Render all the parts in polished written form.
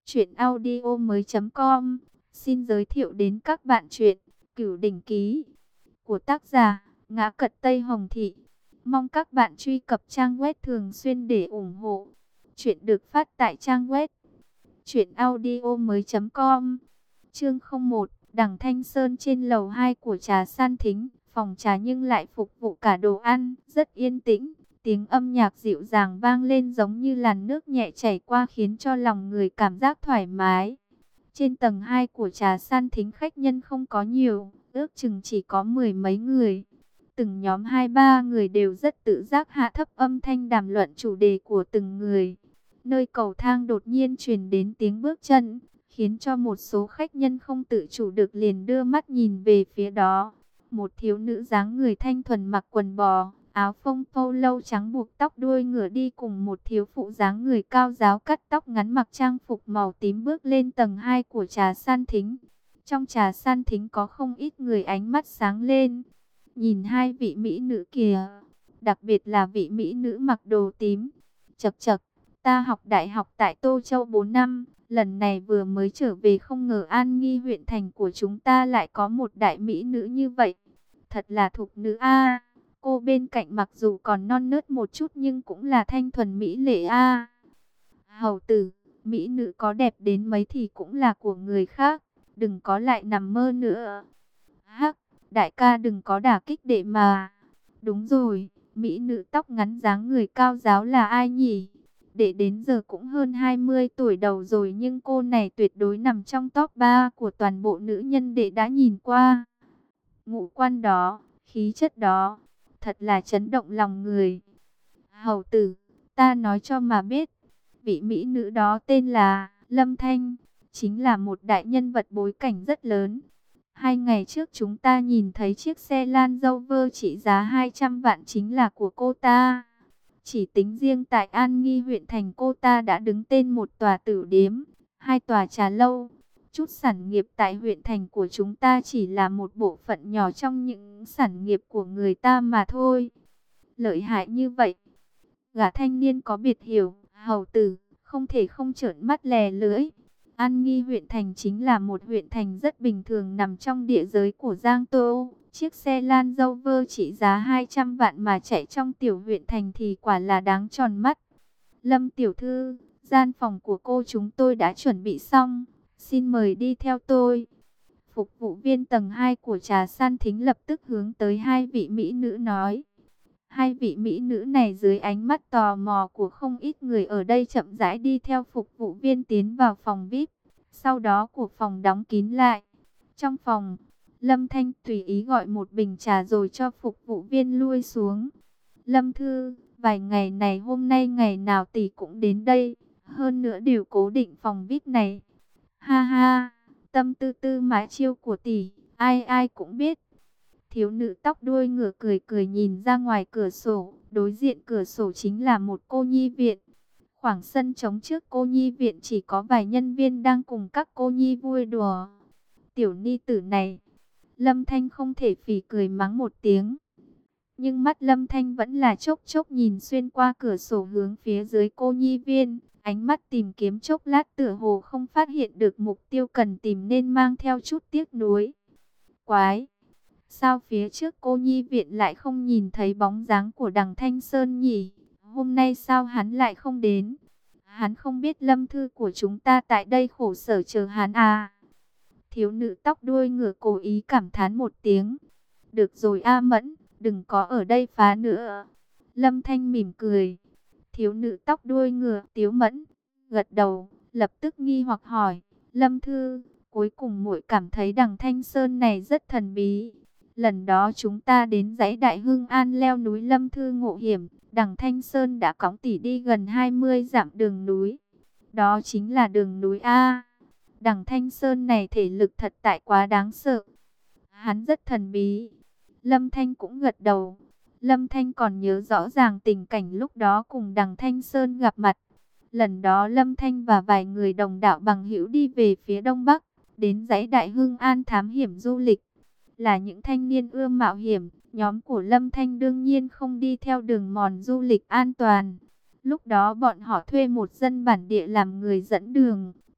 Truyệnaudiomoi.com xin giới thiệu đến các bạn truyện Cửu Đỉnh Ký của tác giả Ngã Cật Tây Hồng Thị. Mong các bạn truy cập trang web thường xuyên để ủng hộ. Truyện được phát tại trang web truyệnaudiomoi.com. Chương 01, Đằng Thanh Sơn trên lầu 2 của Trà San Thính, phòng trà nhưng lại phục vụ cả đồ ăn, rất yên tĩnh. Tiếng âm nhạc dịu dàng vang lên giống như làn nước nhẹ chảy qua khiến cho lòng người cảm giác thoải mái. Trên tầng 2 của Trà San Thính khách nhân không có nhiều, ước chừng chỉ có mười mấy người. Từng nhóm 2-3 người đều rất tự giác hạ thấp âm thanh đàm luận chủ đề của từng người. Nơi cầu thang đột nhiên truyền đến tiếng bước chân, khiến cho một số khách nhân không tự chủ được liền đưa mắt nhìn về phía đó. Một thiếu nữ dáng người thanh thuần mặc quần bò, áo phông polo trắng buộc tóc đuôi ngựa đi cùng một thiếu phụ dáng người cao ráo cắt tóc ngắn mặc trang phục màu tím bước lên tầng 2 của Trà San Thính. Trong Trà San Thính có không ít người ánh mắt sáng lên. Nhìn hai vị mỹ nữ kìa, đặc biệt là vị mỹ nữ mặc đồ tím. Chậc chậc, ta học đại học tại Tô Châu 4 năm, lần này vừa mới trở về không ngờ An Nghi huyện thành của chúng ta lại có một đại mỹ nữ như vậy. Thật là thục nữ a. Cô bên cạnh mặc dù còn non nớt một chút nhưng cũng là thanh thuần mỹ lệ a. Hầu tử, mỹ nữ có đẹp đến mấy thì cũng là của người khác, đừng có lại nằm mơ nữa. Hắc, đại ca đừng có đả kích đệ mà. Đúng rồi, mỹ nữ tóc ngắn dáng người cao ráo là ai nhỉ? Đệ đến giờ cũng hơn 20 tuổi đầu rồi nhưng cô này tuyệt đối nằm trong top 3 của toàn bộ nữ nhân đệ đã nhìn qua. Ngũ quan đó, khí chất đó, thật là chấn động lòng người. Hầu tử, ta nói cho mà biết, vị mỹ nữ đó tên là Lâm Thanh, chính là một đại nhân vật bối cảnh rất lớn. 2 ngày trước chúng ta nhìn thấy chiếc xe Land Rover trị giá 200 vạn chính là của cô ta. Chỉ tính riêng tại An Nghi huyện thành cô ta đã đứng tên một tòa tử điếm, 2 tòa trà lâu. Chút sản nghiệp tại huyện thành của chúng ta chỉ là một bộ phận nhỏ trong những sản nghiệp của người ta mà thôi. Lợi hại như vậy. Gã thanh niên có biệt hiểu, hầu tử, không thể không trợn mắt lè lưỡi. An Nghi huyện thành chính là một huyện thành rất bình thường nằm trong địa giới của Giang Tô. Chiếc xe Land Rover trị giá 200 vạn mà chạy trong tiểu huyện thành thì quả là đáng tròn mắt. Lâm tiểu thư, gian phòng của cô chúng tôi đã chuẩn bị xong. Xin mời đi theo tôi. Phục vụ viên tầng 2 của Trà San Thính lập tức hướng tới hai vị mỹ nữ nói. Hai vị mỹ nữ này dưới ánh mắt tò mò của không ít người ở đây chậm rãi đi theo phục vụ viên tiến vào phòng VIP. Sau đó của phòng đóng kín lại. Trong phòng, Lâm Thanh tùy ý gọi một bình trà rồi cho phục vụ viên lui xuống. Lâm thư, vài ngày này hôm nay ngày nào tỷ cũng đến đây, hơn nữa đều cố định phòng VIP này. Ha ha, tâm tư tư mái chiêu của tỷ, ai ai cũng biết. Thiếu nữ tóc đuôi ngựa cười cười nhìn ra ngoài cửa sổ, đối diện cửa sổ chính là một cô nhi viện. Khoảng sân trống trước cô nhi viện chỉ có vài nhân viên đang cùng các cô nhi vui đùa. Tiểu ni tử này, Lâm Thanh không thể phì cười mắng một tiếng. Nhưng mắt Lâm Thanh vẫn là chốc chốc nhìn xuyên qua cửa sổ hướng phía dưới cô nhi viên. Ánh mắt tìm kiếm chốc lát tựa hồ không phát hiện được mục tiêu cần tìm nên mang theo chút tiếc nuối. Quái! Sao phía trước cô nhi viện lại không nhìn thấy bóng dáng của Đằng Thanh Sơn nhỉ? Hôm nay sao hắn lại không đến? Hắn không biết Lâm thư của chúng ta tại đây khổ sở chờ hắn à? Thiếu nữ tóc đuôi ngựa cố ý cảm thán một tiếng. Được rồi A Mẫn, đừng có ở đây phá nữa. Lâm Thanh mỉm cười. Thiếu nữ tóc đuôi ngựa Tiếu Mẫn gật đầu, lập tức nghi hoặc hỏi. Lâm thư, cuối cùng muội cảm thấy Đằng Thanh Sơn này rất thần bí. Lần đó chúng ta đến dãy Đại Hưng An leo núi Lâm thư ngộ hiểm, Đằng Thanh Sơn đã cõng tỷ đi gần 20 dặm đường núi. Đó chính là đường núi A. Đằng Thanh Sơn này thể lực thật tại quá đáng sợ. Hắn rất thần bí. Lâm Thanh cũng gật đầu. Lâm Thanh còn nhớ rõ ràng tình cảnh lúc đó cùng Đằng Thanh Sơn gặp mặt. Lần đó Lâm Thanh và vài người đồng đạo bằng hữu đi về phía đông bắc, đến dãy Đại Hưng An thám hiểm du lịch. Là những thanh niên ưa mạo hiểm, nhóm của Lâm Thanh đương nhiên không đi theo đường mòn du lịch an toàn. Lúc đó bọn họ thuê một dân bản địa làm người dẫn đường,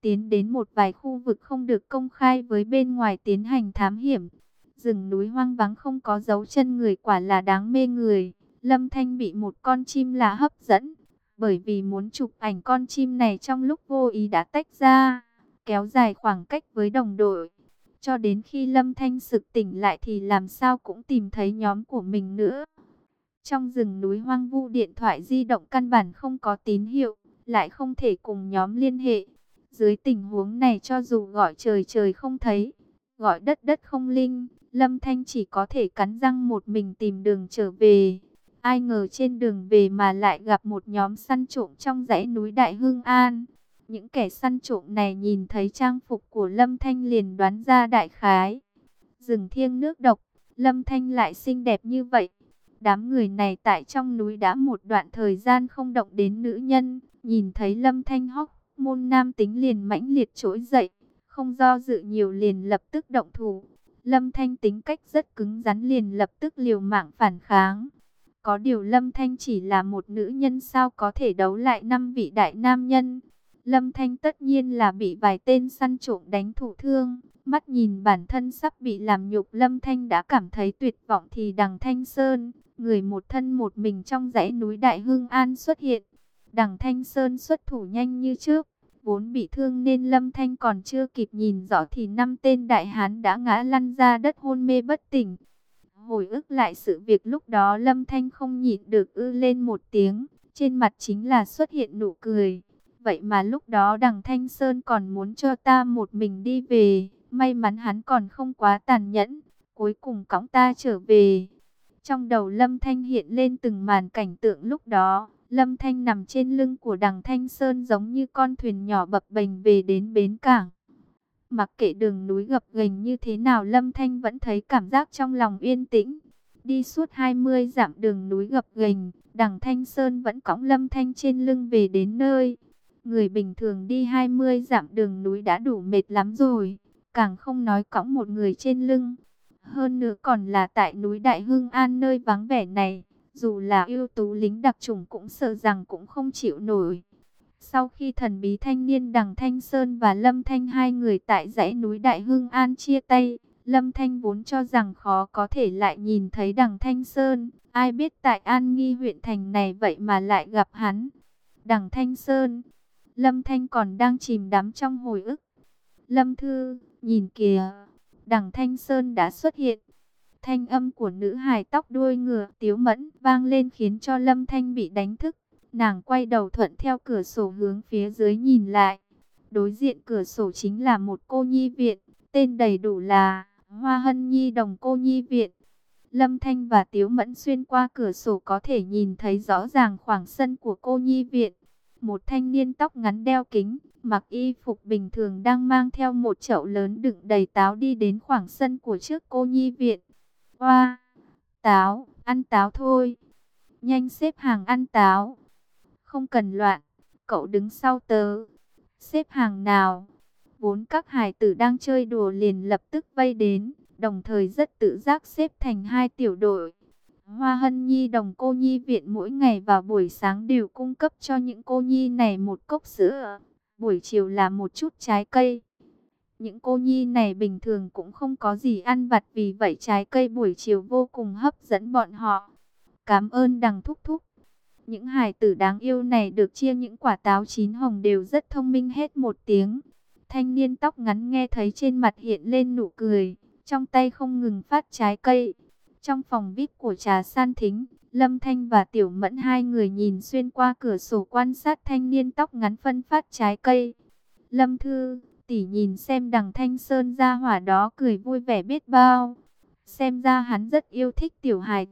tiến đến một vài khu vực không được công khai với bên ngoài tiến hành thám hiểm. Rừng núi hoang vắng không có dấu chân người quả là đáng mê người. Lâm Thanh bị một con chim lạ hấp dẫn, bởi vì muốn chụp ảnh con chim này trong lúc vô ý đã tách ra, kéo dài khoảng cách với đồng đội. Cho đến khi Lâm Thanh sực tỉnh lại thì làm sao cũng tìm thấy nhóm của mình nữa. Trong rừng núi hoang vu điện thoại di động căn bản không có tín hiệu, lại không thể cùng nhóm liên hệ. Dưới tình huống này cho dù gọi trời trời không thấy, gọi đất đất không linh, Lâm Thanh chỉ có thể cắn răng một mình tìm đường trở về. Ai ngờ trên đường về mà lại gặp một nhóm săn trộm trong dãy núi Đại Hưng An. Những kẻ săn trộm này nhìn thấy trang phục của Lâm Thanh liền đoán ra đại khái. Rừng thiêng nước độc, Lâm Thanh lại xinh đẹp như vậy. Đám người này tại trong núi đã một đoạn thời gian không động đến nữ nhân. Nhìn thấy Lâm Thanh hóc môn nam tính liền mãnh liệt trỗi dậy. Không do dự nhiều liền lập tức động thủ. Lâm Thanh tính cách rất cứng rắn liền lập tức liều mạng phản kháng. Có điều Lâm Thanh chỉ là một nữ nhân sao có thể đấu lại 5 vị đại nam nhân. Lâm Thanh tất nhiên là bị vài tên săn trộm đánh thụ thương. Mắt nhìn bản thân sắp bị làm nhục, Lâm Thanh đã cảm thấy tuyệt vọng thì Đằng Thanh Sơn, người một thân một mình trong dãy núi Đại Hưng An xuất hiện. Đằng Thanh Sơn xuất thủ nhanh như trước, vốn bị thương nên Lâm Thanh còn chưa kịp nhìn rõ thì 5 tên đại hán đã ngã lăn ra đất hôn mê bất tỉnh. Hồi ức lại sự việc lúc đó, Lâm Thanh không nhịn được ư lên một tiếng, trên mặt chính là xuất hiện nụ cười. Vậy mà lúc đó Đằng Thanh Sơn còn muốn cho ta một mình đi về, may mắn hắn còn không quá tàn nhẫn, cuối cùng cõng ta trở về. Trong đầu Lâm Thanh hiện lên từng màn cảnh tượng lúc đó, Lâm Thanh nằm trên lưng của Đằng Thanh Sơn giống như con thuyền nhỏ bập bềnh về đến bến cảng. Mặc kệ đường núi gập ghềnh như thế nào, Lâm Thanh vẫn thấy cảm giác trong lòng yên tĩnh. Đi suốt 20 dặm đường núi gập ghềnh, Đằng Thanh Sơn vẫn cõng Lâm Thanh trên lưng về đến nơi. Người bình thường đi 20 dặm đường núi đã đủ mệt lắm rồi, càng không nói cõng một người trên lưng. Hơn nữa còn là tại núi Đại Hưng An nơi vắng vẻ này, dù là ưu tú lính đặc chủng cũng sợ rằng cũng không chịu nổi. Sau khi thần bí thanh niên Đằng Thanh Sơn và Lâm Thanh hai người tại dãy núi Đại Hưng An chia tay, Lâm Thanh vốn cho rằng khó có thể lại nhìn thấy Đằng Thanh Sơn. Ai biết tại An Nghi huyện thành này vậy mà lại gặp hắn. Đằng Thanh Sơn, Lâm Thanh còn đang chìm đắm trong hồi ức. Lâm Thư, nhìn kìa, Đằng Thanh Sơn đã xuất hiện. Thanh âm của nữ hài tóc đuôi ngựa Tiếu Mẫn vang lên khiến cho Lâm Thanh bị đánh thức. Nàng quay đầu thuận theo cửa sổ hướng phía dưới nhìn lại. Đối diện cửa sổ chính là một cô nhi viện, tên đầy đủ là Hoa Hân Nhi Đồng Cô Nhi Viện. Lâm Thanh và Tiếu Mẫn xuyên qua cửa sổ có thể nhìn thấy rõ ràng khoảng sân của cô nhi viện. Một thanh niên tóc ngắn đeo kính, mặc y phục bình thường đang mang theo một chậu lớn đựng đầy táo đi đến khoảng sân của trước cô nhi viện. Hoa, táo, ăn táo thôi. Nhanh xếp hàng ăn táo. Không cần loạn, cậu đứng sau tớ. Xếp hàng nào. Vốn các hài tử đang chơi đùa liền lập tức vây đến, đồng thời rất tự giác xếp thành hai tiểu đội. Hoa Hân Nhi Đồng Cô Nhi Viện mỗi ngày vào buổi sáng đều cung cấp cho những cô nhi này một cốc sữa, buổi chiều là một chút trái cây. Những cô nhi này bình thường cũng không có gì ăn vặt, vì vậy trái cây buổi chiều vô cùng hấp dẫn bọn họ. Cảm ơn Đằng thúc thúc. Những hài tử đáng yêu này được chia những quả táo chín hồng đều rất thông minh hết một tiếng. Thanh niên tóc ngắn nghe thấy trên mặt hiện lên nụ cười, trong tay không ngừng phát trái cây. Trong phòng VIP của Trà San Thính, Lâm Thanh và Tiểu Mẫn hai người nhìn xuyên qua cửa sổ quan sát thanh niên tóc ngắn phân phát trái cây. Lâm Thư, tỷ nhìn xem Đằng Thanh Sơn gia hỏa đó cười vui vẻ biết bao. Xem ra hắn rất yêu thích tiểu hài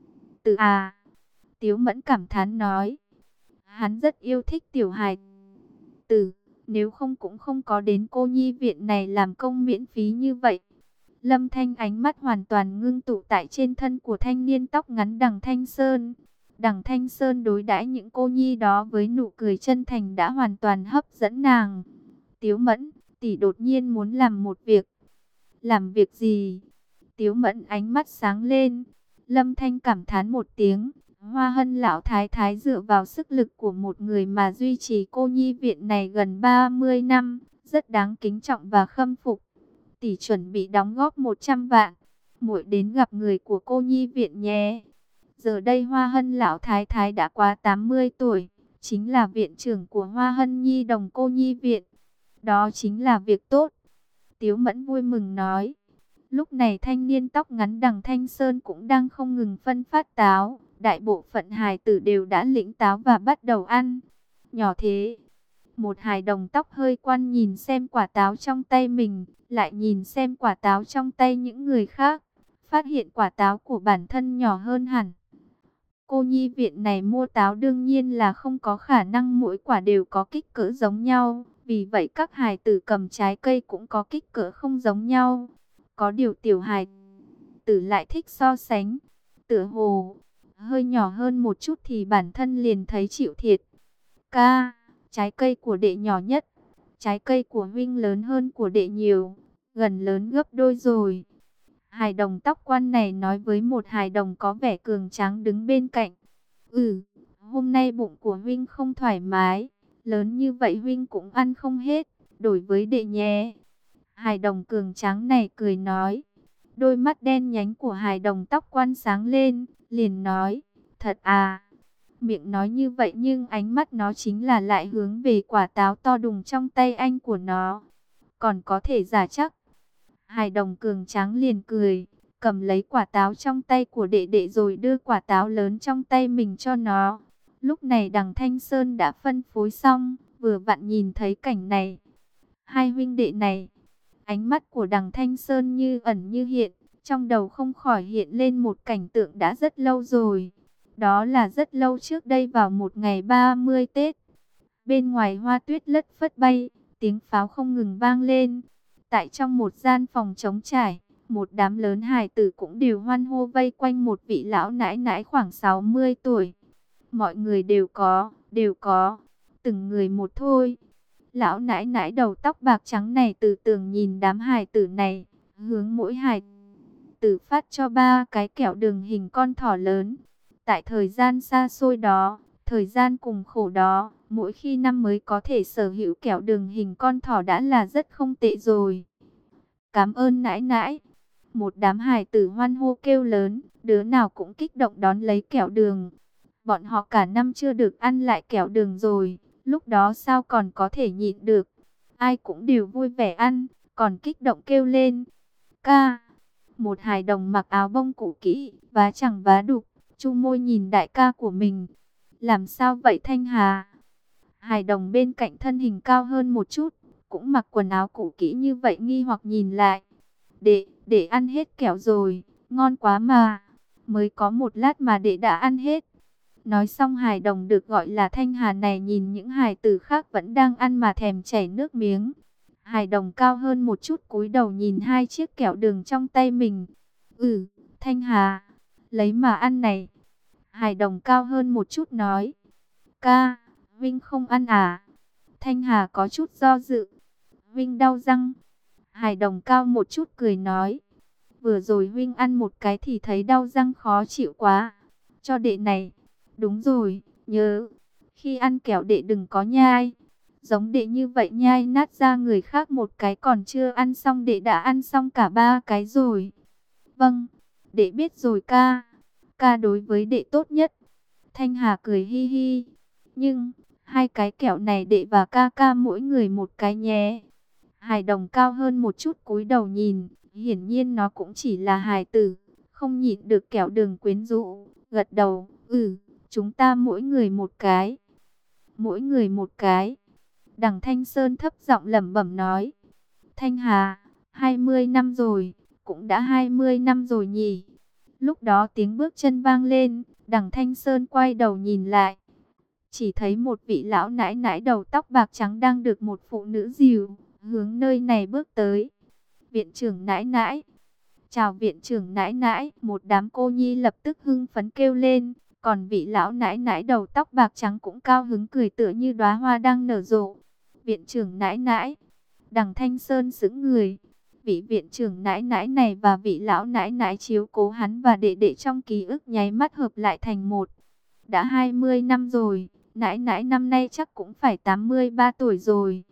tử à. Tiếu Mẫn cảm thán nói. Hắn rất yêu thích tiểu hài tử, nếu không cũng không có đến cô nhi viện này làm công miễn phí như vậy. Lâm Thanh ánh mắt hoàn toàn ngưng tụ tại trên thân của thanh niên tóc ngắn Đằng Thanh Sơn. Đằng Thanh Sơn đối đãi những cô nhi đó với nụ cười chân thành đã hoàn toàn hấp dẫn nàng. Tiếu Mẫn, tỷ đột nhiên muốn làm một việc. Làm việc gì? Tiếu Mẫn ánh mắt sáng lên. Lâm Thanh cảm thán một tiếng. Hoa Hân lão thái thái dựa vào sức lực của một người mà duy trì cô nhi viện này gần 30 năm, rất đáng kính trọng và khâm phục. Tỷ chuẩn bị đóng góp 100 vạn, muội đến gặp người của cô nhi viện nhé. Giờ đây Hoa Hân lão thái thái đã quá 80 tuổi, chính là viện trưởng của Hoa Hân Nhi đồng cô nhi viện. Đó chính là việc tốt. Tiếu Mẫn vui mừng nói. Lúc này thanh niên tóc ngắn đằng Thanh Sơn cũng đang không ngừng phân phát táo. Đại bộ phận hài tử đều đã lĩnh táo và bắt đầu ăn. Nhỏ thế, một hài đồng tóc hơi quan nhìn xem quả táo trong tay mình, lại nhìn xem quả táo trong tay những người khác. Phát hiện quả táo của bản thân nhỏ hơn hẳn. Cô nhi viện này mua táo đương nhiên là không có khả năng mỗi quả đều có kích cỡ giống nhau. Vì vậy các hài tử cầm trái cây cũng có kích cỡ không giống nhau. Có điều tiểu hài tử lại thích so sánh. Tựa hồ hơi nhỏ hơn một chút thì bản thân liền thấy chịu thiệt. Ca, trái cây của đệ nhỏ nhất. Trái cây của huynh lớn hơn của đệ nhiều. Gần lớn gấp đôi rồi. Hài đồng tóc quan này nói với một hài đồng có vẻ cường tráng đứng bên cạnh. Hôm nay bụng của huynh không thoải mái. Lớn như vậy huynh cũng ăn không hết. Đổi với đệ nhé. Hài đồng cường tráng này cười nói. Đôi mắt đen nhánh của hài đồng tóc quan sáng lên. Liền nói. Thật à. Miệng nói như vậy nhưng ánh mắt nó chính là lại hướng về quả táo to đùng trong tay anh của nó. Còn có thể giả chắc. Hài đồng cường tráng liền cười, cầm lấy quả táo trong tay của đệ đệ rồi đưa quả táo lớn trong tay mình cho nó. Lúc này đằng Thanh Sơn đã phân phối xong, vừa vặn nhìn thấy cảnh này. Hai huynh đệ này, ánh mắt của đằng Thanh Sơn như ẩn như hiện, trong đầu không khỏi hiện lên một cảnh tượng đã rất lâu rồi. Đó là rất lâu trước đây vào một ngày 30 Tết. Bên ngoài hoa tuyết lất phất bay, tiếng pháo không ngừng vang lên. Tại trong một gian phòng trống trải, một đám lớn hài tử cũng đều hoan hô vây quanh một vị lão nãi nãi khoảng 60 tuổi. Mọi người đều có, từng người một thôi. Lão nãi nãi đầu tóc bạc trắng này từ tường nhìn đám hài tử này, hướng mỗi hài tử phát cho 3 cái kẹo đường hình con thỏ lớn. Tại thời gian xa xôi đó, thời gian cùng khổ đó, mỗi khi năm mới có thể sở hữu kẹo đường hình con thỏ đã là rất không tệ rồi. Cảm ơn nãi nãi. Một đám hài tử hoan hô kêu lớn, đứa nào cũng kích động đón lấy kẹo đường. Bọn họ cả năm chưa được ăn lại kẹo đường rồi, lúc đó sao còn có thể nhịn được. Ai cũng đều vui vẻ ăn, còn kích động kêu lên. Ca, một hài đồng mặc áo bông cũ kỹ, vá chẳng vá đục, chu môi nhìn đại ca của mình. Làm sao vậy Thanh Hà? Hài đồng bên cạnh thân hình cao hơn một chút, cũng mặc quần áo cũ kỹ như vậy nghi hoặc nhìn lại. Để ăn hết kẹo rồi, ngon quá mà. Mới có một lát mà đệ đã ăn hết. Nói xong hài đồng được gọi là Thanh Hà này nhìn những hài tử khác vẫn đang ăn mà thèm chảy nước miếng. Hài đồng cao hơn một chút cúi đầu nhìn 2 chiếc kẹo đường trong tay mình. Thanh Hà, lấy mà ăn này. Hài đồng cao hơn một chút nói. Ca, Vinh không ăn à? Thanh Hà có chút do dự. Vinh đau răng. Hài đồng cao một chút cười nói. Vừa rồi Vinh ăn một cái thì thấy đau răng khó chịu quá. Cho đệ này. Đúng rồi, nhớ. Khi ăn kẹo đệ đừng có nhai. Giống đệ như vậy nhai nát ra người khác một cái còn chưa ăn xong đệ đã ăn xong cả 3 cái rồi. Vâng, đệ biết rồi ca. Ca đối với đệ tốt nhất. Thanh Hà cười hi hi. Nhưng, 2 cái kẹo này đệ và ca ca mỗi người một cái nhé. Hài đồng cao hơn một chút cúi đầu nhìn. Hiển nhiên nó cũng chỉ là hài tử. Không nhịn được kẹo đường quyến rũ. Gật đầu, chúng ta mỗi người một cái. Mỗi người một cái. Đằng Thanh Sơn thấp giọng lẩm bẩm nói. Thanh Hà, 20 năm rồi. Cũng đã 20 năm rồi nhỉ. Lúc đó tiếng bước chân vang lên. Đằng Thanh Sơn quay đầu nhìn lại. Chỉ thấy một vị lão nãi nãi đầu tóc bạc trắng đang được một phụ nữ dìu, hướng nơi này bước tới. Viện trưởng nãi nãi. Chào viện trưởng nãi nãi. Một đám cô nhi lập tức hưng phấn kêu lên. Còn vị lão nãi nãi đầu tóc bạc trắng cũng cao hứng cười tựa như đóa hoa đang nở rộ. Viện trưởng nãi nãi. Đằng Thanh Sơn sững người. Vị viện trưởng nãi nãi này và vị lão nãi nãi chiếu cố hắn và đệ đệ trong ký ức nháy mắt hợp lại thành một. Đã 20 năm rồi, nãi nãi năm nay chắc cũng phải 83 tuổi rồi.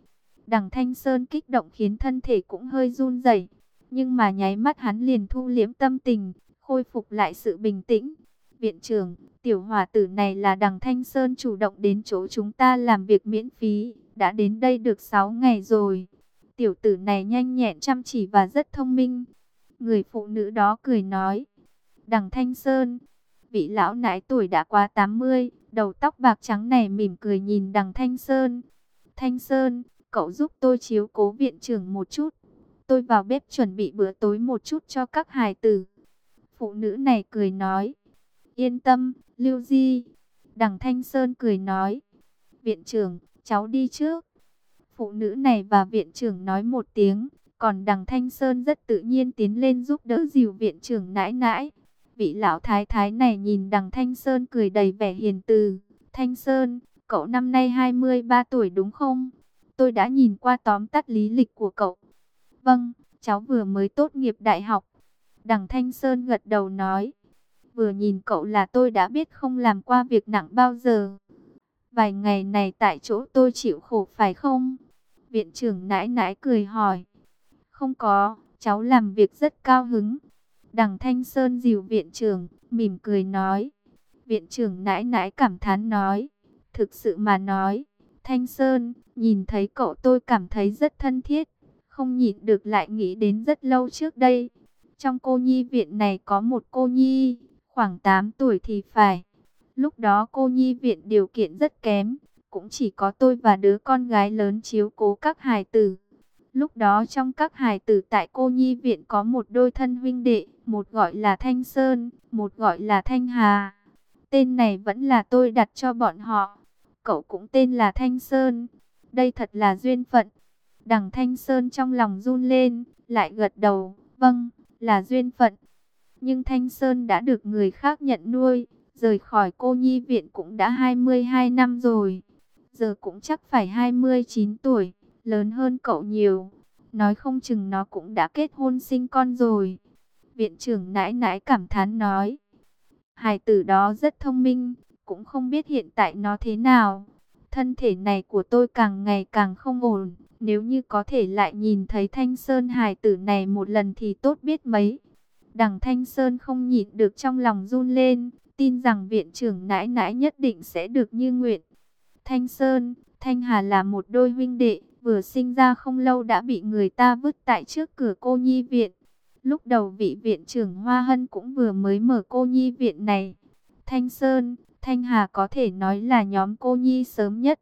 Đằng Thanh Sơn kích động khiến thân thể cũng hơi run rẩy, nhưng mà nháy mắt hắn liền thu liễm tâm tình, khôi phục lại sự bình tĩnh. Viện trưởng, tiểu hỏa tử này là Đằng Thanh Sơn chủ động đến chỗ chúng ta làm việc miễn phí, đã đến đây được 6 ngày rồi. Tiểu tử này nhanh nhẹn, chăm chỉ và rất thông minh. Người phụ nữ đó cười nói. Đằng Thanh Sơn, vị lão nãi tuổi đã qua 80, đầu tóc bạc trắng này mỉm cười nhìn Đằng Thanh Sơn. Thanh Sơn, cậu giúp tôi chiếu cố viện trưởng một chút. Tôi vào bếp chuẩn bị bữa tối một chút cho các hài tử. Phụ nữ này cười nói. Yên tâm, Lưu Di. Đằng Thanh Sơn cười nói. Viện trưởng, cháu đi trước. Phụ nữ này và viện trưởng nói một tiếng. Còn Đằng Thanh Sơn rất tự nhiên tiến lên giúp đỡ dìu viện trưởng nãi nãi. Vị lão thái thái này nhìn Đằng Thanh Sơn cười đầy vẻ hiền từ. Thanh Sơn, cậu năm nay 23 tuổi đúng không? Tôi đã nhìn qua tóm tắt lý lịch của cậu. Vâng, cháu vừa mới tốt nghiệp đại học. Đằng Thanh Sơn gật đầu nói. Vừa nhìn cậu là tôi đã biết không làm qua việc nặng bao giờ. Vài ngày này tại chỗ tôi chịu khổ phải không? Viện trưởng nãi nãi cười hỏi. Không có, cháu làm việc rất cao hứng. Đằng Thanh Sơn dìu viện trưởng, mỉm cười nói. Viện trưởng nãi nãi cảm thán nói. Thực sự mà nói, Thanh Sơn, nhìn thấy cậu tôi cảm thấy rất thân thiết. Không nhịn được lại nghĩ đến rất lâu trước đây. Trong cô nhi viện này có một cô nhi, khoảng 8 tuổi thì phải. Lúc đó cô nhi viện điều kiện rất kém, cũng chỉ có tôi và đứa con gái lớn chiếu cố các hài tử. Lúc đó trong các hài tử tại cô nhi viện có một đôi thân huynh đệ, một gọi là Thanh Sơn, một gọi là Thanh Hà. Tên này vẫn là tôi đặt cho bọn họ. Cậu cũng tên là Thanh Sơn. Đây thật là duyên phận. Đằng Thanh Sơn trong lòng run lên, lại gật đầu. Vâng, là duyên phận. Nhưng Thanh Sơn đã được người khác nhận nuôi, rời khỏi cô nhi viện cũng đã 22 năm rồi. Giờ cũng chắc phải 29 tuổi, lớn hơn cậu nhiều. Nói không chừng nó cũng đã kết hôn sinh con rồi. Viện trưởng nãi nãi cảm thán nói. Hài tử đó rất thông minh, cũng không biết hiện tại nó thế nào. Thân thể này của tôi càng ngày càng không ổn. Nếu như có thể lại nhìn thấy Thanh Sơn hài tử này một lần thì tốt biết mấy. Đằng Thanh Sơn không nhịn được trong lòng run lên, tin rằng viện trưởng nãi nãi nhất định sẽ được như nguyện. Thanh Sơn, Thanh Hà là một đôi huynh đệ, vừa sinh ra không lâu đã bị người ta vứt tại trước cửa cô nhi viện. Lúc đầu vị viện trưởng Hoa Hân cũng vừa mới mở cô nhi viện này. Thanh Sơn, Thanh Hà có thể nói là nhóm cô nhi sớm nhất.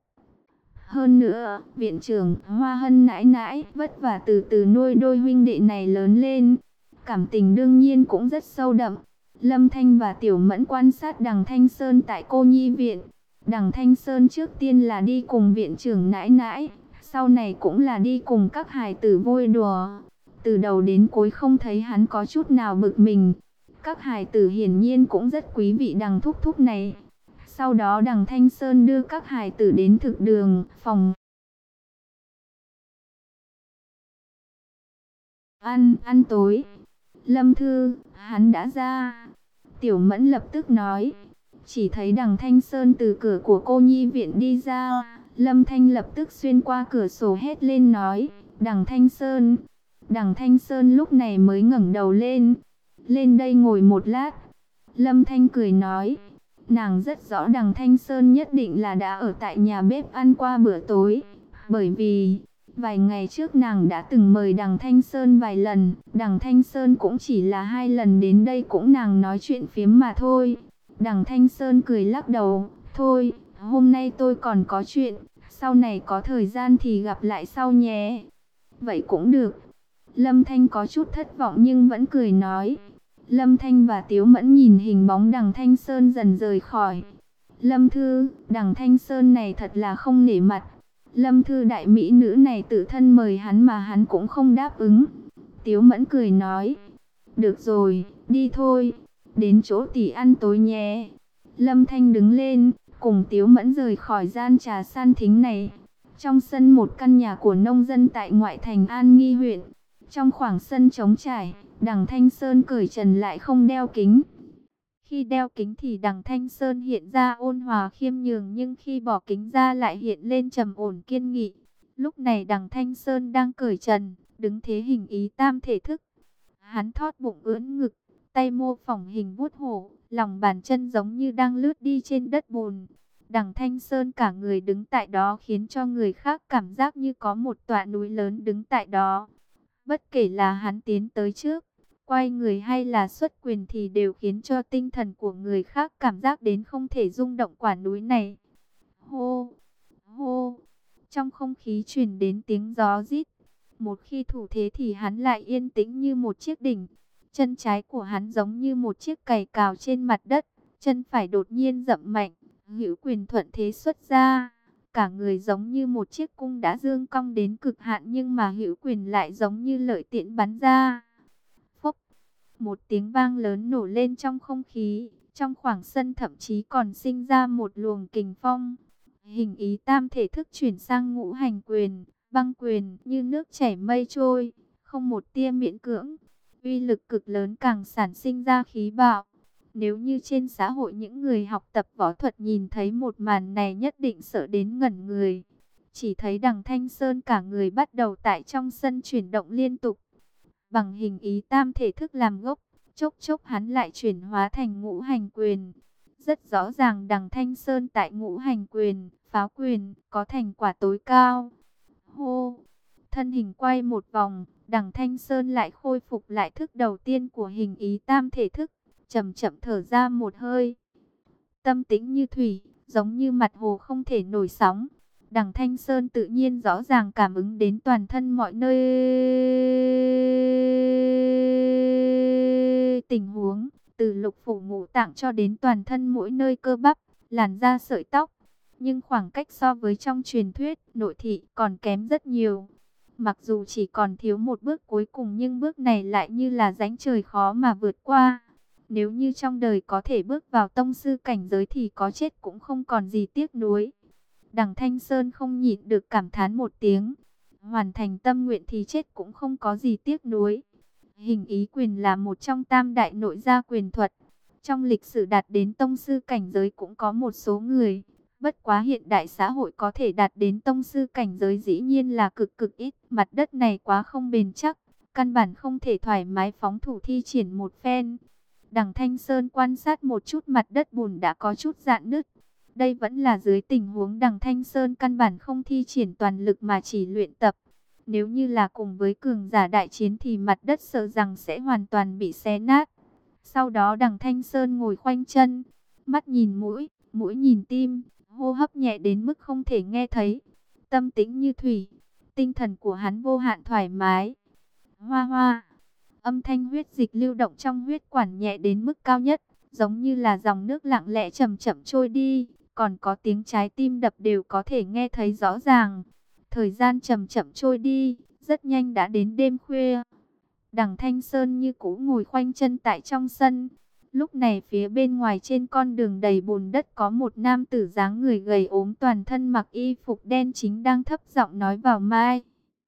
Hơn nữa, viện trưởng Hoa Hân nãi nãi vất vả từ từ nuôi đôi huynh đệ này lớn lên. Cảm tình đương nhiên cũng rất sâu đậm. Lâm Thanh và Tiểu Mẫn quan sát Đằng Thanh Sơn tại cô nhi viện. Đằng Thanh Sơn trước tiên là đi cùng viện trưởng nãi nãi, sau này cũng là đi cùng các hài tử vui đùa. Từ đầu đến cuối không thấy hắn có chút nào bực mình. Các hài tử hiển nhiên cũng rất quý vị Đằng thúc thúc này. Sau đó Đằng Thanh Sơn đưa các hài tử đến thực đường, phòng ăn tối. Lâm Thư, hắn đã ra. Tiểu Mẫn lập tức nói. Chỉ thấy Đằng Thanh Sơn từ cửa của cô nhi viện đi ra. Lâm Thanh lập tức xuyên qua cửa sổ hét lên nói. Đằng Thanh Sơn. Đằng Thanh Sơn lúc này mới ngẩng đầu lên. Lên đây ngồi một lát. Lâm Thanh cười nói. Nàng rất rõ Đằng Thanh Sơn nhất định là đã ở tại nhà bếp ăn qua bữa tối. Bởi vì vài ngày trước nàng đã từng mời Đằng Thanh Sơn vài lần. Đằng Thanh Sơn cũng chỉ là 2 lần đến đây cũng nàng nói chuyện phiếm mà thôi. Đằng Thanh Sơn cười lắc đầu. Thôi, hôm nay tôi còn có chuyện. Sau này có thời gian thì gặp lại sau nhé. Vậy cũng được. Lâm Thanh có chút thất vọng nhưng vẫn cười nói. Lâm Thanh và Tiếu Mẫn nhìn hình bóng Đằng Thanh Sơn dần rời khỏi. Lâm Thư, Đằng Thanh Sơn này thật là không nể mặt. Lâm Thư đại mỹ nữ này tự thân mời hắn mà hắn cũng không đáp ứng. Tiếu Mẫn cười nói. Được rồi, đi thôi. Đến chỗ tỷ ăn tối nhé. Lâm Thanh đứng lên, cùng Tiếu Mẫn rời khỏi gian trà san thính này. Trong sân một căn nhà của nông dân tại ngoại thành An Nghi huyện. Trong khoảng sân trống trải, Đằng Thanh Sơn cởi trần lại không đeo kính. Khi đeo kính thì Đằng Thanh Sơn hiện ra ôn hòa khiêm nhường, nhưng khi bỏ kính ra lại hiện lên trầm ổn kiên nghị. Lúc này Đằng Thanh Sơn đang cởi trần, đứng thế hình ý tam thể thức. Hắn thót bụng ưỡn ngực, tay mô phỏng hình vuốt hổ, lòng bàn chân giống như đang lướt đi trên đất bùn. Đằng Thanh Sơn cả người đứng tại đó khiến cho người khác cảm giác như có một tọa núi lớn đứng tại đó. Bất kể là hắn tiến tới trước, quay người hay là xuất quyền thì đều khiến cho tinh thần của người khác cảm giác đến không thể rung động quả núi này. Hô, hô, trong không khí truyền đến tiếng gió rít. Một khi thủ thế thì hắn lại yên tĩnh như một chiếc đỉnh. Chân trái của hắn giống như một chiếc cày cào trên mặt đất, chân phải đột nhiên dậm mạnh, hữu quyền thuận thế xuất ra. Cả người giống như một chiếc cung đã dương cong đến cực hạn nhưng mà hữu quyền lại giống như lợi tiễn bắn ra. Phốc, một tiếng vang lớn nổ lên trong không khí, trong khoảng sân thậm chí còn sinh ra một luồng kình phong. Hình ý tam thể thức chuyển sang ngũ hành quyền, băng quyền như nước chảy mây trôi, không một tia miễn cưỡng. Uy lực cực lớn càng sản sinh ra khí bạo. Nếu như trên xã hội những người học tập võ thuật nhìn thấy một màn này nhất định sợ đến ngẩn người. Chỉ thấy Đằng Thanh Sơn cả người bắt đầu tại trong sân chuyển động liên tục. Bằng hình ý tam thể thức làm gốc, chốc chốc hắn lại chuyển hóa thành ngũ hành quyền. Rất rõ ràng Đằng Thanh Sơn tại ngũ hành quyền, pháo quyền, có thành quả tối cao. Hô! Thân hình quay một vòng, Đằng Thanh Sơn lại khôi phục lại thức đầu tiên của hình ý tam thể thức, chậm chậm thở ra một hơi. Tâm tĩnh như thủy, giống như mặt hồ không thể nổi sóng. Đằng Thanh Sơn tự nhiên rõ ràng cảm ứng đến toàn thân mọi nơi tình huống, từ lục phủ ngũ tạng cho đến toàn thân mỗi nơi cơ bắp, làn da sợi tóc. Nhưng khoảng cách so với trong truyền thuyết, nội thị còn kém rất nhiều. Mặc dù chỉ còn thiếu một bước cuối cùng nhưng bước này lại như là rãnh trời khó mà vượt qua. Nếu như trong đời có thể bước vào tông sư cảnh giới thì có chết cũng không còn gì tiếc nuối. Đằng Thanh Sơn không nhịn được cảm thán một tiếng. Hoàn thành tâm nguyện thì chết cũng không có gì tiếc nuối. Hình ý quyền là một trong tam đại nội gia quyền thuật. Trong lịch sử đạt đến tông sư cảnh giới cũng có một số người. Bất quá hiện đại xã hội có thể đạt đến tông sư cảnh giới dĩ nhiên là cực cực ít. Mặt đất này quá không bền chắc. Căn bản không thể thoải mái phóng thủ thi triển một phen. Đằng Thanh Sơn quan sát một chút mặt đất bùn đã có chút rạn nứt. Đây vẫn là dưới tình huống Đằng Thanh Sơn căn bản không thi triển toàn lực mà chỉ luyện tập. Nếu như là cùng với cường giả đại chiến thì mặt đất sợ rằng sẽ hoàn toàn bị xé nát. Sau đó Đằng Thanh Sơn ngồi khoanh chân, mắt nhìn mũi, mũi nhìn tim, hô hấp nhẹ đến mức không thể nghe thấy. Tâm tĩnh như thủy, tinh thần của hắn vô hạn thoải mái. Hoa hoa, âm thanh huyết dịch lưu động trong huyết quản nhẹ đến mức cao nhất, giống như là dòng nước lặng lẽ chậm chậm trôi đi, còn có tiếng trái tim đập đều có thể nghe thấy rõ ràng. Thời gian chậm chậm trôi đi, rất nhanh đã đến đêm khuya. Đằng Thanh Sơn như cũ ngồi khoanh chân tại trong sân. Lúc này phía bên ngoài trên con đường đầy bùn đất có một nam tử dáng người gầy ốm toàn thân mặc y phục đen chính đang thấp giọng nói vào mai.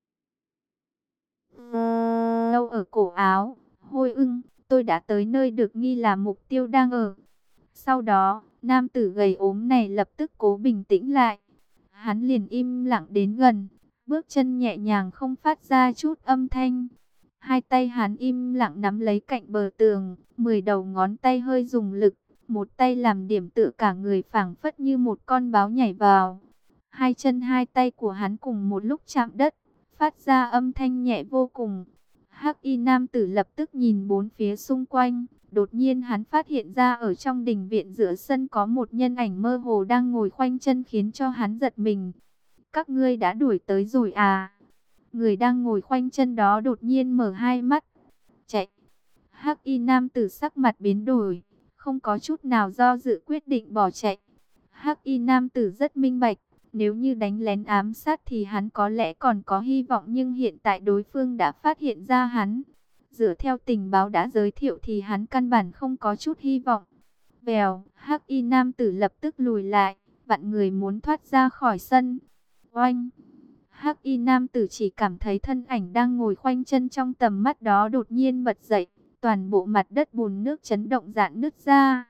Lâu ở cổ áo, Hôi Ưng, tôi đã tới nơi được nghi là mục tiêu đang ở. Sau đó, nam tử gầy ốm này lập tức cố bình tĩnh lại. Hắn liền im lặng đến gần, bước chân nhẹ nhàng không phát ra chút âm thanh. Hai tay hắn im lặng nắm lấy cạnh bờ tường, 10 đầu ngón tay hơi dùng lực, một tay làm điểm tựa cả người phảng phất như một con báo nhảy vào. Hai chân hai tay của hắn cùng một lúc chạm đất, phát ra âm thanh nhẹ vô cùng. Hắc y nam tử lập tức nhìn bốn phía xung quanh, đột nhiên hắn phát hiện ra ở trong đình viện giữa sân có một nhân ảnh mơ hồ đang ngồi khoanh chân khiến cho hắn giật mình. Các ngươi đã đuổi tới rồi à? Người đang ngồi khoanh chân đó đột nhiên mở hai mắt. Chạy. Hắc y nam tử sắc mặt biến đổi, không có chút nào do dự quyết định bỏ chạy. Hắc y nam tử rất minh bạch, nếu như đánh lén ám sát thì hắn có lẽ còn có hy vọng, nhưng hiện tại đối phương đã phát hiện ra hắn. Dựa theo tình báo đã giới thiệu thì hắn căn bản không có chút hy vọng. Vèo, Hắc y nam tử lập tức lùi lại, vặn người muốn thoát ra khỏi sân. Oanh! Hắc y nam tử chỉ cảm thấy thân ảnh đang ngồi khoanh chân trong tầm mắt đó đột nhiên bật dậy, toàn bộ mặt đất bùn nước chấn động rạn nứt ra.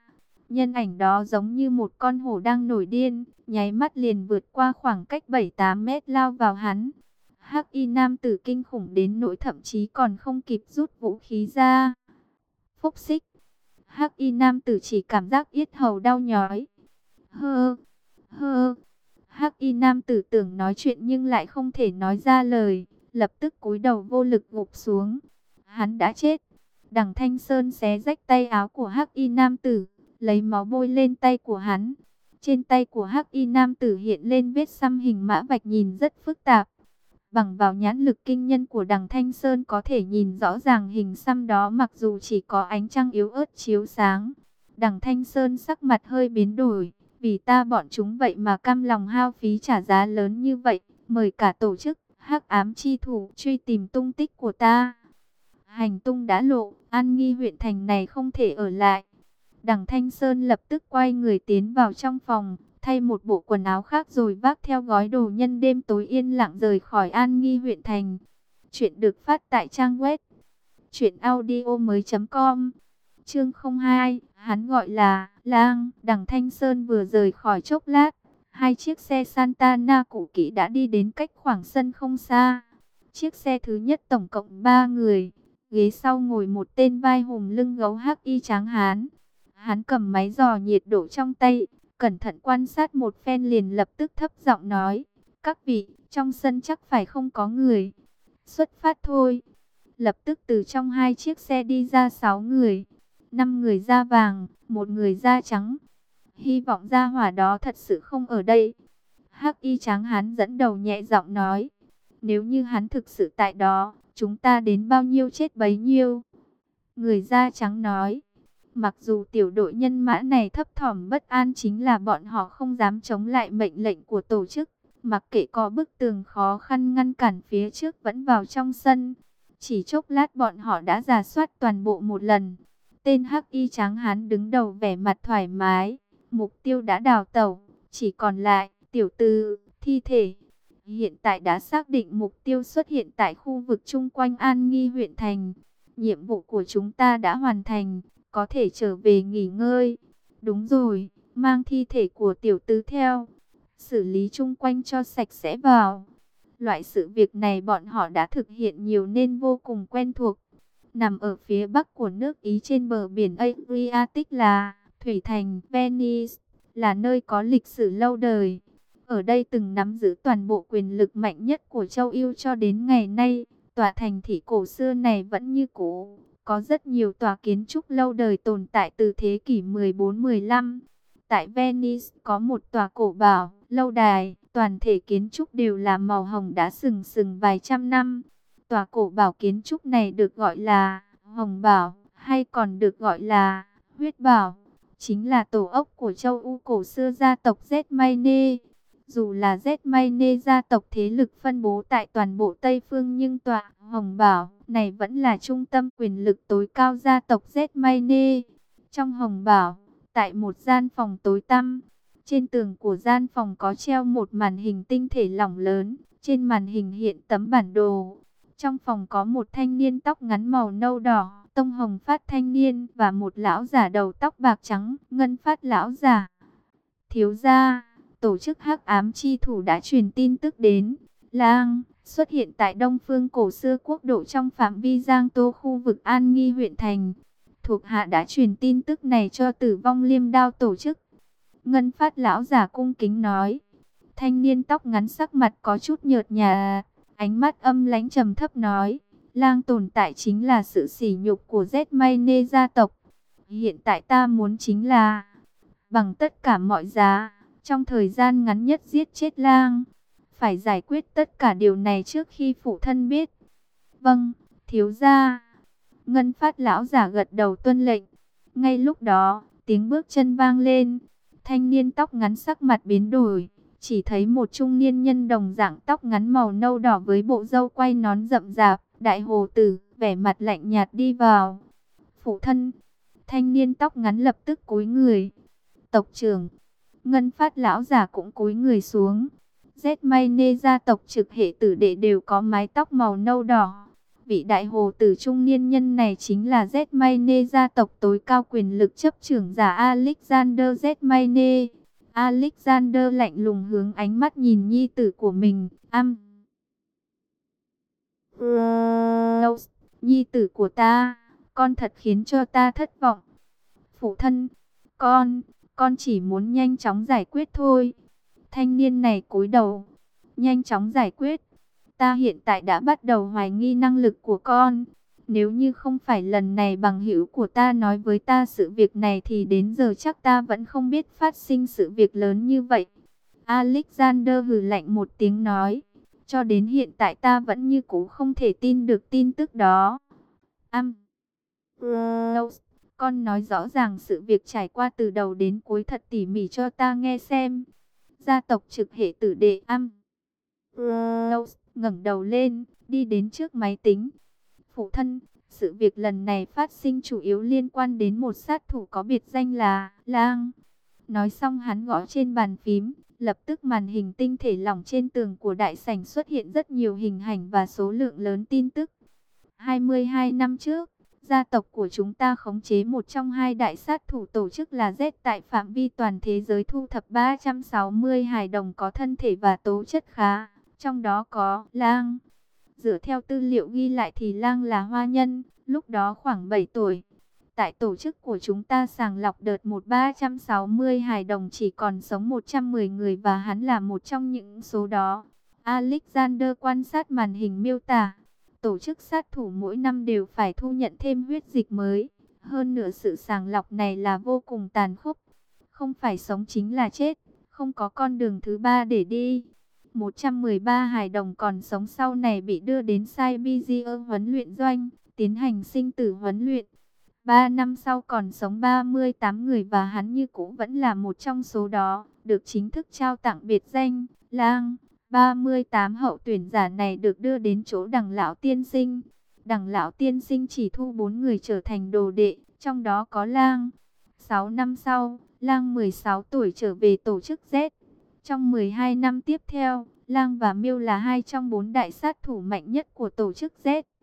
Nhân ảnh đó giống như một con hổ đang nổi điên, nháy mắt liền vượt qua khoảng cách 7-8 mét lao vào hắn. Hắc y nam tử kinh khủng đến nỗi thậm chí còn không kịp rút vũ khí ra. Phốc xích. Hắc y nam tử chỉ cảm giác yết hầu đau nhói. Hơ, hơ. Hắc y nam tử tưởng nói chuyện nhưng lại không thể nói ra lời, lập tức cúi đầu vô lực gục xuống. Hắn đã chết. Đằng Thanh Sơn xé rách tay áo của Hắc y nam tử, lấy máu bôi lên tay của hắn. Trên tay của Hắc y nam tử hiện lên vết xăm hình mã vạch nhìn rất phức tạp. Bằng vào nhãn lực kinh nhân của đằng Thanh Sơn có thể nhìn rõ ràng hình xăm đó, mặc dù chỉ có ánh trăng yếu ớt chiếu sáng. Đằng Thanh Sơn sắc mặt hơi biến đổi, vì ta bọn chúng vậy mà cam lòng hao phí trả giá lớn như vậy, mời cả tổ chức Hắc Ám Chi Thủ truy tìm tung tích của ta. Hành tung đã lộ, An Nghi huyện thành này không thể ở lại. Đằng Thanh Sơn lập tức quay người tiến vào trong phòng, thay một bộ quần áo khác rồi vác theo gói đồ nhân đêm tối yên lặng rời khỏi An Nghi huyện thành. Chuyện được phát tại trang web truyệnaudiomoi.com. Chương 02, hắn gọi là Lang. Đằng Thanh Sơn vừa rời khỏi chốc lát, hai chiếc xe Santana cũ kỹ đã đi đến cách khoảng sân không xa. Chiếc xe thứ nhất tổng cộng 3 người, ghế sau ngồi một tên vai hùm lưng gấu hắc y tráng hán. Hắn cầm máy dò nhiệt độ trong tay, cẩn thận quan sát một phen liền lập tức thấp giọng nói: các vị, trong sân chắc phải không có người. Xuất phát thôi. Lập tức từ trong hai chiếc xe đi ra 6 người. 5 người da vàng, một người da trắng. Hy vọng gia hỏa đó thật sự không ở đây. Hắc y tráng hán dẫn đầu nhẹ giọng nói: nếu như hắn thực sự tại đó, chúng ta đến bao nhiêu chết bấy nhiêu. Người da trắng nói: mặc dù tiểu đội nhân mã này thấp thỏm bất an, chính là bọn họ không dám chống lại mệnh lệnh của tổ chức. Mặc kệ có bức tường khó khăn ngăn cản phía trước vẫn vào trong sân. Chỉ chốc lát bọn họ đã rà soát toàn bộ một lần. Tên hắc y tráng hán đứng đầu vẻ mặt thoải mái. Mục tiêu đã đào tẩu, chỉ còn lại tiểu tử, thi thể. Hiện tại đã xác định mục tiêu xuất hiện tại khu vực chung quanh An Nghi huyện thành. Nhiệm vụ của chúng ta đã hoàn thành, có thể trở về nghỉ ngơi. Đúng rồi, mang thi thể của tiểu tứ theo, xử lý chung quanh cho sạch sẽ vào. Loại sự việc này bọn họ đã thực hiện nhiều nên vô cùng quen thuộc. Nằm ở phía bắc của nước Ý trên bờ biển Adriatic là Thủy thành Venice, là nơi có lịch sử lâu đời. Ở đây từng nắm giữ toàn bộ quyền lực mạnh nhất của châu Âu cho đến ngày nay. Tòa thành thị cổ xưa này vẫn như cũ. Có rất nhiều tòa kiến trúc lâu đời tồn tại từ thế kỷ 14-15. Tại Venice có một tòa cổ bảo, lâu đài, toàn thể kiến trúc đều là màu hồng đã sừng sừng vài trăm năm. Tòa cổ bảo kiến trúc này được gọi là Hồng Bảo, hay còn được gọi là Huyết Bảo, chính là tổ ốc của châu Âu cổ xưa gia tộc Getmaine. Dù là Getmaine gia tộc thế lực phân bố tại toàn bộ Tây Phương, nhưng tòa Hồng Bảo này vẫn là trung tâm quyền lực tối cao gia tộc Getmaine. Trong Hồng Bảo, tại một gian phòng tối tăm, trên tường của gian phòng có treo một màn hình tinh thể lỏng lớn, trên màn hình hiện tấm bản đồ. Trong phòng có một thanh niên tóc ngắn màu nâu đỏ, tông hồng phát thanh niên, và một lão giả đầu tóc bạc trắng, ngân phát lão giả. Thiếu gia, tổ chức Hắc Ám Chi Thủ đã truyền tin tức đến. Lang xuất hiện tại Đông Phương cổ xưa quốc độ trong phạm vi Giang Tô, khu vực An Nghi huyện thành. Thuộc hạ đã truyền tin tức này cho Tử Vong Liêm Đao tổ chức. Ngân phát lão giả cung kính nói. Thanh niên tóc ngắn sắc mặt có chút nhợt nhạt, ánh mắt âm lãnh trầm thấp nói: Lang tồn tại chính là sự sỉ nhục của Getmaine gia tộc. Hiện tại ta muốn chính là bằng tất cả mọi giá, trong thời gian ngắn nhất giết chết Lang. Phải giải quyết tất cả điều này trước khi phụ thân biết. Vâng, thiếu gia. Ngân phát lão giả gật đầu tuân lệnh. Ngay lúc đó, tiếng bước chân vang lên. Thanh niên tóc ngắn sắc mặt biến đổi. Chỉ thấy một trung niên nhân đồng dạng tóc ngắn màu nâu đỏ với bộ râu quay nón rậm rạp, đại hồ tử, vẻ mặt lạnh nhạt đi vào. Phụ thân. Thanh niên tóc ngắn lập tức cúi người. Tộc trưởng. Ngân phát lão giả cũng cúi người xuống. Getmaine gia tộc trực hệ tử đệ đều có mái tóc màu nâu đỏ. Vị đại hồ tử trung niên nhân này chính là Z-Mane, gia tộc tối cao quyền lực chấp trưởng giả Alexander Z-Mane. Alexander lạnh lùng hướng ánh mắt nhìn nhi tử của mình. Nhi tử của ta, con thật khiến cho ta thất vọng. Phụ thân, con chỉ muốn nhanh chóng giải quyết thôi. Thanh niên này cúi đầu. Nhanh chóng giải quyết. Ta hiện tại đã bắt đầu hoài nghi năng lực của con. Nếu như không phải lần này bằng hữu của ta nói với ta sự việc này thì đến giờ chắc ta vẫn không biết phát sinh sự việc lớn như vậy. Alexander hừ lạnh một tiếng nói. Cho đến hiện tại ta vẫn như cũ không thể tin được tin tức đó. Con nói rõ ràng sự việc trải qua từ đầu đến cuối thật tỉ mỉ cho ta nghe xem. Gia tộc trực hệ tử đệ ngẩng đầu lên, đi đến trước máy tính. Phụ thân, sự việc lần này phát sinh chủ yếu liên quan đến một sát thủ có biệt danh là Lang. Nói xong hắn gõ trên bàn phím, lập tức màn hình tinh thể lỏng trên tường của đại sảnh xuất hiện rất nhiều hình ảnh và số lượng lớn tin tức. 22 năm trước, gia tộc của chúng ta khống chế một trong hai đại sát thủ tổ chức là Z tại phạm vi toàn thế giới, thu thập 360 hài đồng có thân thể và tố chất khá, trong đó có Lang. Dựa theo tư liệu ghi lại thì Lang là hoa nhân, lúc đó khoảng 7 tuổi. Tại tổ chức của chúng ta sàng lọc đợt 360 hài đồng chỉ còn sống 110 người và hắn là một trong những số đó. Alexander quan sát màn hình miêu tả. Tổ chức sát thủ mỗi năm đều phải thu nhận thêm huyết dịch mới. Hơn nữa sự sàng lọc này là vô cùng tàn khốc. Không phải sống chính là chết. Không có con đường thứ ba để đi. 113 hài đồng còn sống sau này bị đưa đến Siberia huấn luyện doanh, tiến hành sinh tử huấn luyện. 3 năm sau còn sống 38 người và hắn như cũ vẫn là một trong số đó, được chính thức trao tặng biệt danh Lang. 38 hậu tuyển giả này được đưa đến chỗ Đằng lão tiên sinh. Đằng lão tiên sinh chỉ thu 4 người trở thành đồ đệ, trong đó có Lang. 6 năm sau, Lang 16 tuổi trở về tổ chức Z. Trong 12 năm tiếp theo, Lang và Miêu là hai trong 4 đại sát thủ mạnh nhất của tổ chức Z.